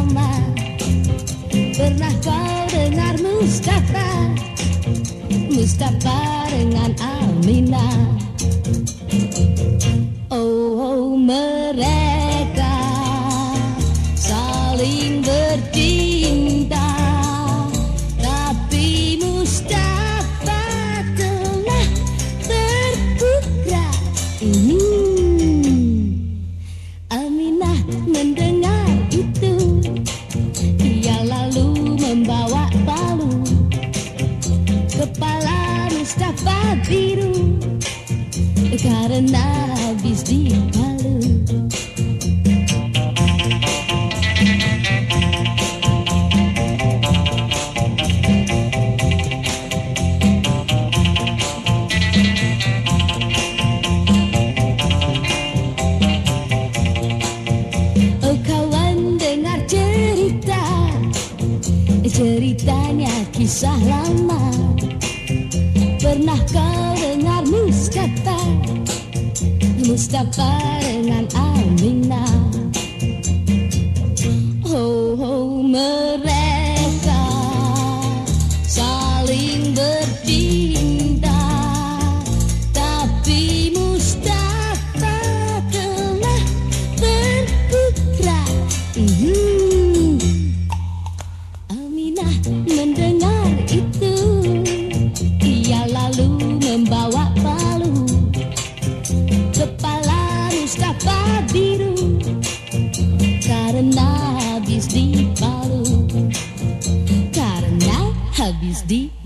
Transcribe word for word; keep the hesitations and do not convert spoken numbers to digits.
lama. Pernah kau dengar Mustafa? Mustafa dengan Aminah. Oh, oh mereka saling bercinta, tapi Mustafa telah berputra. Hmm. Aminah mendengar itu, ia lalu membawa palu. Kepala Mustafa biru karena habis dipalu. Oh kawan, dengar cerita, ceritanya kisah lama. Pernah kau dengar Mustafa? Mustafa dengan Aminah. Oh, oh mereka saling bercinta, tapi Mustafa telah berputra. Hmm. Aminah mendengar itu, ia lalu membawa palu. Kepala Mustafa biru karena habis dipalu. Karena habis dipalu.